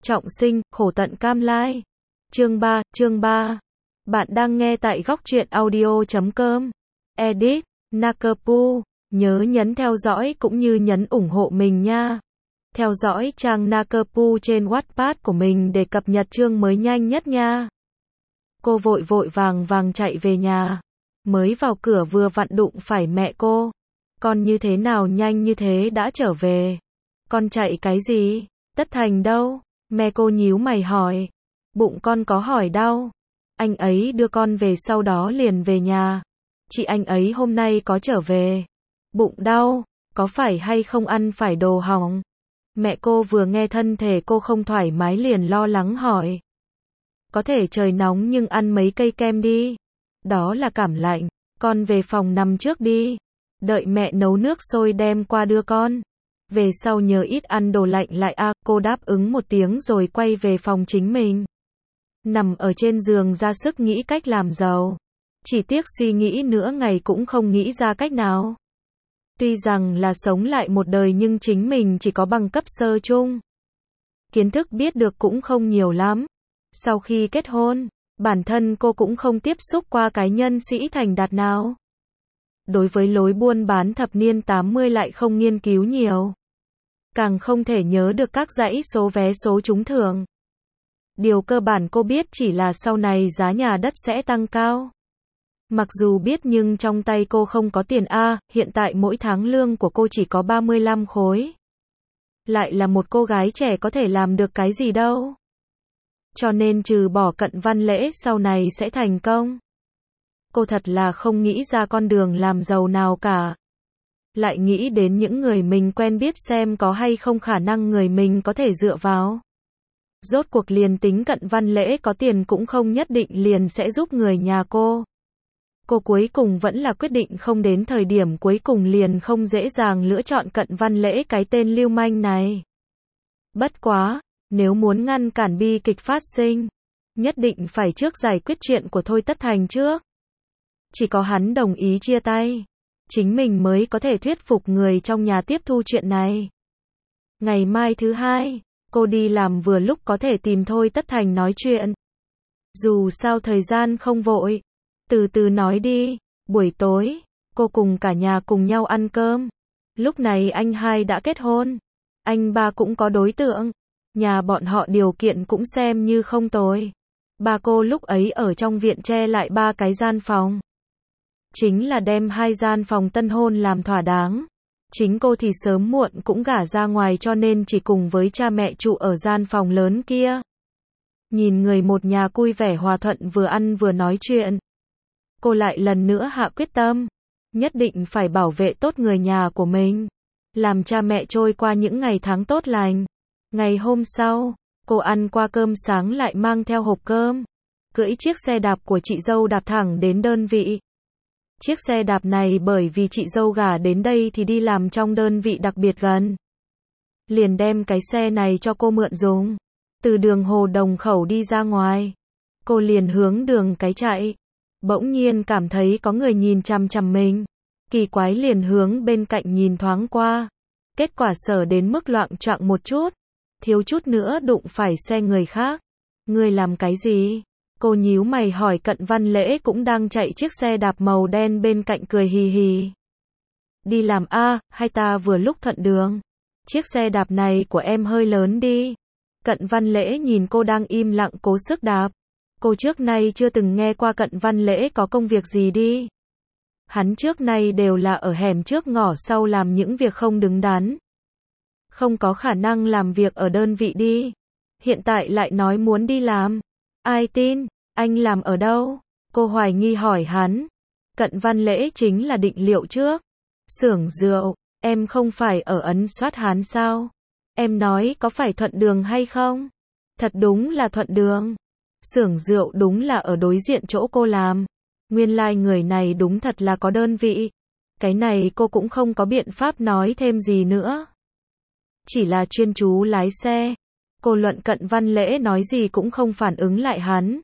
trọng sinh, khổ tận cam lai. Chương 3. Bạn đang nghe tại góc truyện audio.com. Edit, Nakapu. Nhớ nhấn theo dõi cũng như nhấn ủng hộ mình nha. Theo dõi trang Nakapu trên Wattpad của mình để cập nhật chương mới nhanh nhất nha. Cô vội vàng chạy về nhà. Mới vào cửa vừa vặn đụng phải mẹ cô. Con như thế nào nhanh như thế đã trở về? Con chạy cái gì? Tất Thành đâu? Mẹ cô nhíu mày hỏi. Bụng con có hỏi đau. Anh ấy đưa con về sau đó liền về nhà. Chị anh ấy hôm nay có trở về. Bụng đau, có phải hay không ăn phải đồ hỏng? Mẹ cô vừa nghe thân thể cô không thoải mái liền lo lắng hỏi. Có thể trời nóng nhưng ăn mấy cây kem đi. Đó là cảm lạnh, con về phòng nằm trước đi. Đợi mẹ nấu nước sôi đem qua đưa con. Về sau nhớ ít ăn đồ lạnh lại a. Cô đáp ứng một tiếng rồi quay về phòng chính mình. Nằm ở trên giường ra sức nghĩ cách làm giàu. Chỉ tiếc suy nghĩ nửa ngày cũng không nghĩ ra cách nào. Tuy rằng là sống lại một đời nhưng chính mình chỉ có bằng cấp sơ trung. Kiến thức biết được cũng không nhiều lắm. Sau khi kết hôn, bản thân cô cũng không tiếp xúc qua cái nhân sĩ thành đạt nào. Đối với lối buôn bán thập niên 80 lại không nghiên cứu nhiều. Càng không thể nhớ được các dãy số vé số trúng thưởng. Điều cơ bản cô biết chỉ là sau này giá nhà đất sẽ tăng cao. Mặc dù biết nhưng trong tay cô không có tiền a, hiện tại mỗi tháng lương của cô chỉ có 35 khối. Lại là một cô gái trẻ có thể làm được cái gì đâu. Cho nên trừ bỏ Cận Văn Lễ sau này sẽ thành công. Cô thật là không nghĩ ra con đường làm giàu nào cả. Lại nghĩ đến những người mình quen biết xem có hay không khả năng người mình có thể dựa vào. Rốt cuộc liền tính Cận Văn Lễ có tiền cũng không nhất định liền sẽ giúp người nhà cô. Cô cuối cùng vẫn là quyết định không đến thời điểm cuối cùng liền không dễ dàng lựa chọn Cận Văn Lễ cái tên lưu manh này. Bất quá, nếu muốn ngăn cản bi kịch phát sinh, nhất định phải trước giải quyết chuyện của Thôi Tất Thành trước. Chỉ có hắn đồng ý chia tay, chính mình mới có thể thuyết phục người trong nhà tiếp thu chuyện này. Ngày mai thứ hai, cô đi làm vừa lúc có thể tìm Thôi Tất Thành nói chuyện. Dù sao thời gian không vội, từ từ nói đi. Buổi tối, cô cùng cả nhà cùng nhau ăn cơm. Lúc này anh hai đã kết hôn, anh ba cũng có đối tượng. Nhà bọn họ điều kiện cũng xem như không tồi. Ba cô lúc ấy ở trong viện che lại 3 cái gian phòng. Chính là đem 2 gian phòng tân hôn làm thỏa đáng. Chính cô thì sớm muộn cũng gả ra ngoài cho nên chỉ cùng với cha mẹ trụ ở gian phòng lớn kia. Nhìn người một nhà vui vẻ hòa thuận vừa ăn vừa nói chuyện. Cô lại lần nữa hạ quyết tâm. Nhất định phải bảo vệ tốt người nhà của mình. Làm cha mẹ trôi qua những ngày tháng tốt lành. Ngày hôm sau, cô ăn qua cơm sáng lại mang theo hộp cơm. Cưỡi chiếc xe đạp của chị dâu đạp thẳng đến đơn vị. Chiếc xe đạp này bởi vì chị dâu gả đến đây thì đi làm trong đơn vị đặc biệt gần. Liền đem cái xe này cho cô mượn dùng. Từ đường Hồ Đồng Khẩu đi ra ngoài. Cô liền hướng đường cái chạy. Bỗng nhiên cảm thấy có người nhìn chằm chằm mình. Kỳ quái liền hướng bên cạnh nhìn thoáng qua. Kết quả sợ đến mức loạng choạng một chút. Thiếu chút nữa đụng phải xe người khác. Người làm cái gì? Cô nhíu mày hỏi Cận Văn Lễ cũng đang chạy chiếc xe đạp màu đen bên cạnh cười hì hì. Đi làm a, hay ta vừa lúc thuận đường. Chiếc xe đạp này của em hơi lớn đi. Cận Văn Lễ nhìn cô đang im lặng cố sức đạp. Cô trước nay chưa từng nghe qua Cận Văn Lễ có công việc gì đi. Hắn trước nay đều là ở hẻm trước ngõ sau làm những việc không đứng đắn. Không có khả năng làm việc ở đơn vị đi. Hiện tại lại nói muốn đi làm. Ai tin, anh làm ở đâu? Cô hoài nghi hỏi hắn. Cận Văn Lễ chính là định liệu trước. Xưởng rượu, em không phải ở ấn soát hắn sao? Em nói có phải thuận đường hay không? Thật đúng là thuận đường. Xưởng rượu đúng là ở đối diện chỗ cô làm. Nguyên lai người này đúng thật là có đơn vị. Cái này cô cũng không có biện pháp nói thêm gì nữa. Chỉ là chuyên chú lái xe. Cô luận Cận Văn Lễ nói gì cũng không phản ứng lại hắn.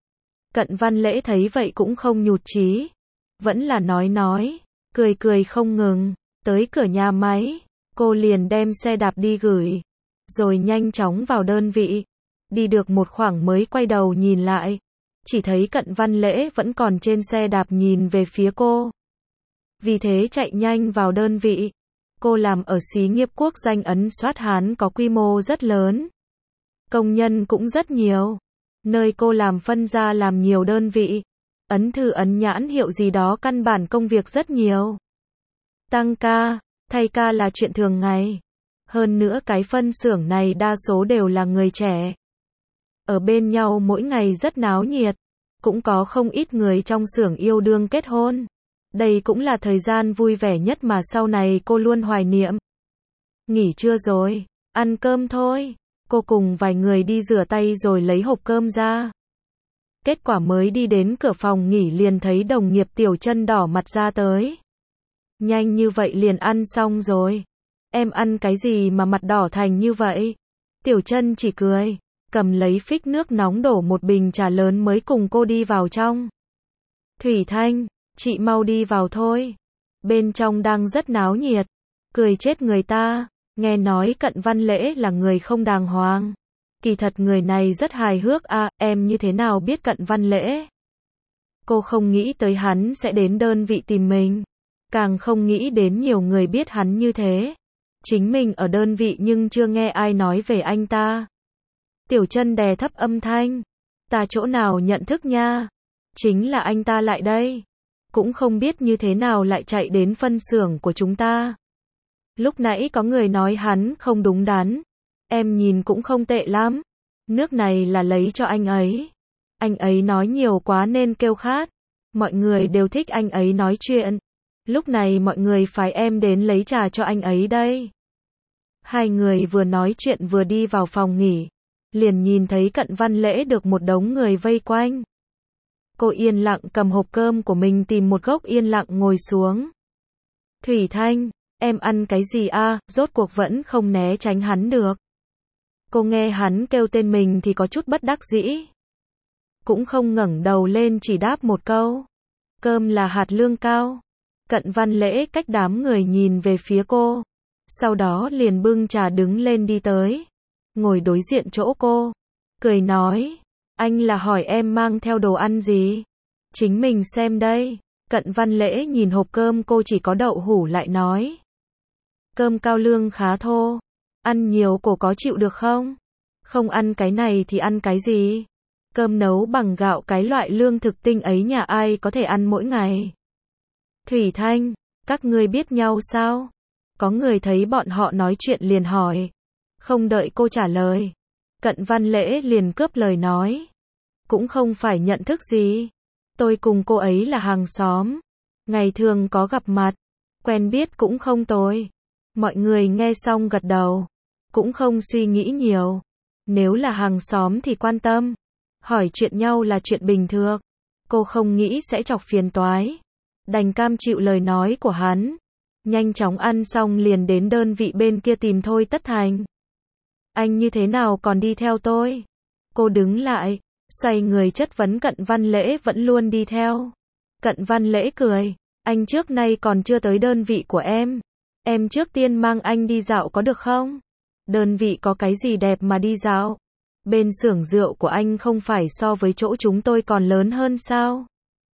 Cận Văn Lễ thấy vậy cũng không nhụt chí. Vẫn là nói, cười không ngừng. Tới cửa nhà máy, cô liền đem xe đạp đi gửi. Rồi nhanh chóng vào đơn vị. Đi được một khoảng mới quay đầu nhìn lại. Chỉ thấy Cận Văn Lễ vẫn còn trên xe đạp nhìn về phía cô. Vì thế chạy nhanh vào đơn vị. Cô làm ở xí nghiệp quốc doanh ấn soát Hán có quy mô rất lớn. Công nhân cũng rất nhiều. Nơi cô làm phân ra làm nhiều đơn vị. Ấn thư ấn nhãn hiệu gì đó căn bản công việc rất nhiều. Tăng ca, thay ca là chuyện thường ngày. Hơn nữa cái phân xưởng này đa số đều là người trẻ. Ở bên nhau mỗi ngày rất náo nhiệt. Cũng có không ít người trong xưởng yêu đương kết hôn. Đây cũng là thời gian vui vẻ nhất mà sau này cô luôn hoài niệm. Nghỉ trưa rồi, ăn cơm thôi. Cô cùng vài người đi rửa tay rồi lấy hộp cơm ra. Kết quả mới đi đến cửa phòng nghỉ liền thấy đồng nghiệp Tiểu Chân đỏ mặt ra tới. Nhanh như vậy liền ăn xong rồi. Em ăn cái gì mà mặt đỏ thành như vậy? Tiểu Chân chỉ cười, cầm lấy phích nước nóng đổ một bình trà lớn mới cùng cô đi vào trong. Thủy Thanh, chị mau đi vào thôi. Bên trong đang rất náo nhiệt. Cười chết người ta. Nghe nói Cận Văn Lễ là người không đàng hoàng. Kỳ thật người này rất hài hước à, em như thế nào biết Cận Văn Lễ? Cô không nghĩ tới hắn sẽ đến đơn vị tìm mình. Càng không nghĩ đến nhiều người biết hắn như thế. Chính mình ở đơn vị nhưng chưa nghe ai nói về anh ta. Tiểu Chân đè thấp âm thanh. Ta chỗ nào nhận thức nha. Chính là anh ta lại đây. Cũng không biết như thế nào lại chạy đến phân xưởng của chúng ta. Lúc nãy có người nói hắn không đúng đắn. Em nhìn cũng không tệ lắm. Nước này là lấy cho anh ấy. Anh ấy nói nhiều quá nên kêu khát. Mọi người đều thích anh ấy nói chuyện. Lúc này mọi người phái em đến lấy trà cho anh ấy đây. Hai người vừa nói chuyện vừa đi vào phòng nghỉ. Liền nhìn thấy Cận Văn Lễ được một đống người vây quanh. Cô yên lặng cầm hộp cơm của mình tìm một góc yên lặng ngồi xuống. Thủy Thanh, em ăn cái gì a? Rốt cuộc vẫn không né tránh hắn được. Cô nghe hắn kêu tên mình thì có chút bất đắc dĩ. Cũng không ngẩng đầu lên chỉ đáp một câu. Cơm là hạt lương cao. Cận Văn Lễ cách đám người nhìn về phía cô. Sau đó liền bưng trà đứng lên đi tới. Ngồi đối diện chỗ cô. Cười nói. Anh là hỏi em mang theo đồ ăn gì? Chính mình xem đây. Cận Văn Lễ nhìn hộp cơm cô chỉ có đậu hũ lại nói. Cơm cao lương khá thô. Ăn nhiều cổ có chịu được không? Không ăn cái này thì ăn cái gì? Cơm nấu bằng gạo cái loại lương thực tinh ấy nhà ai có thể ăn mỗi ngày? Thủy Thanh, các ngươi biết nhau sao? Có người thấy bọn họ nói chuyện liền hỏi. Không đợi cô trả lời. Cận Văn Lễ liền cướp lời nói. Cũng không phải nhận thức gì. Tôi cùng cô ấy là hàng xóm. Ngày thường có gặp mặt. Quen biết cũng không tồi. Mọi người nghe xong gật đầu. Cũng không suy nghĩ nhiều. Nếu là hàng xóm thì quan tâm. Hỏi chuyện nhau là chuyện bình thường. Cô không nghĩ sẽ chọc phiền toái. Đành cam chịu lời nói của hắn. Nhanh chóng ăn xong liền đến đơn vị bên kia tìm Thôi Tất Thành. Anh như thế nào còn đi theo tôi? Cô đứng lại, xoay người chất vấn Cận Văn Lễ vẫn luôn đi theo. Cận Văn Lễ cười. Anh trước nay còn chưa tới đơn vị của em. Em trước tiên mang anh đi dạo có được không? Đơn vị có cái gì đẹp mà đi dạo? Bên xưởng rượu của anh không phải so với chỗ chúng tôi còn lớn hơn sao?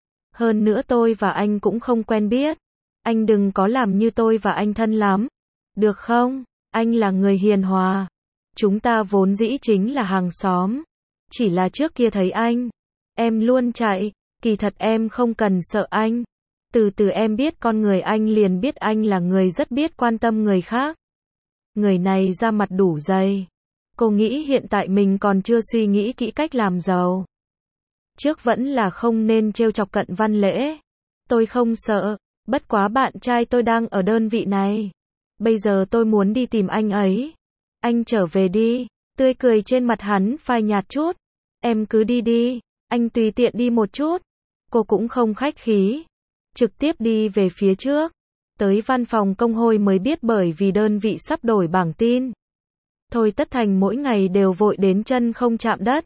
Hơn nữa tôi và anh cũng không quen biết. Anh đừng có làm như tôi và anh thân lắm. Được không? Anh là người hiền hòa. Chúng ta vốn dĩ chính là hàng xóm. Chỉ là trước kia thấy anh. Em luôn chạy. Kỳ thật em không cần sợ anh. Từ từ em biết con người anh liền biết anh là người rất biết quan tâm người khác. Người này ra mặt đủ dày. Cô nghĩ hiện tại mình còn chưa suy nghĩ kỹ cách làm giàu. Trước vẫn là không nên trêu chọc Cận Văn Lễ. Tôi không sợ. Bất quá bạn trai tôi đang ở đơn vị này. Bây giờ tôi muốn đi tìm anh ấy. Anh trở về đi. Tươi cười trên mặt hắn phai nhạt chút. Em cứ đi đi. Anh tùy tiện đi một chút. Cô cũng không khách khí. Trực tiếp đi về phía trước. Tới văn phòng công hội mới biết bởi vì đơn vị sắp đổi bảng tin. Thôi Tất Thành mỗi ngày đều vội đến chân không chạm đất.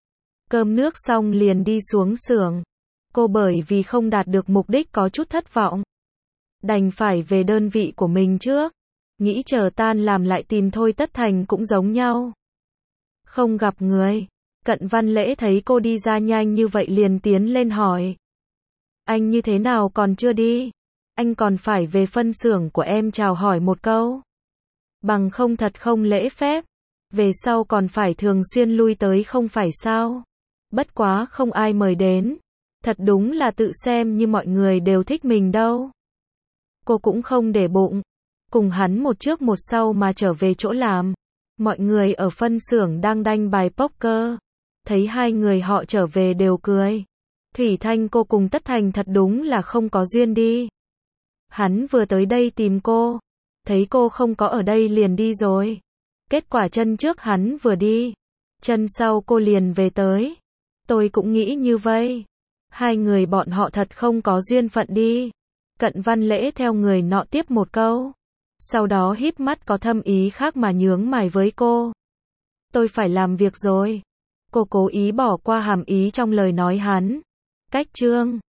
Cơm nước xong liền đi xuống xưởng. Cô bởi vì không đạt được mục đích có chút thất vọng. Đành phải về đơn vị của mình trước. Nghĩ chờ tan làm lại tìm Thôi Tất Thành cũng giống nhau. Không gặp người. Cận Văn Lễ thấy cô đi ra nhanh như vậy liền tiến lên hỏi. Anh như thế nào còn chưa đi? Anh còn phải về phân xưởng của em chào hỏi một câu. Bằng không thật không lễ phép. Về sau còn phải thường xuyên lui tới không phải sao? Bất quá không ai mời đến. Thật đúng là tự xem như mọi người đều thích mình đâu. Cô cũng không để bụng. Cùng hắn một trước một sau mà trở về chỗ làm. Mọi người ở phân xưởng đang đánh bài poker. Thấy hai người họ trở về đều cười. Thủy Thanh cô cùng Tất Thành thật đúng là không có duyên đi. Hắn vừa tới đây tìm cô. Thấy cô không có ở đây liền đi rồi. Kết quả chân trước hắn vừa đi. Chân sau cô liền về tới. Tôi cũng nghĩ như vậy. Hai người bọn họ thật không có duyên phận đi. Cận Văn Lễ theo người nọ tiếp một câu. Sau đó híp mắt có thâm ý khác mà nhướng mày với cô. Tôi phải làm việc rồi. Cô cố ý bỏ qua hàm ý trong lời nói hắn. Cách chương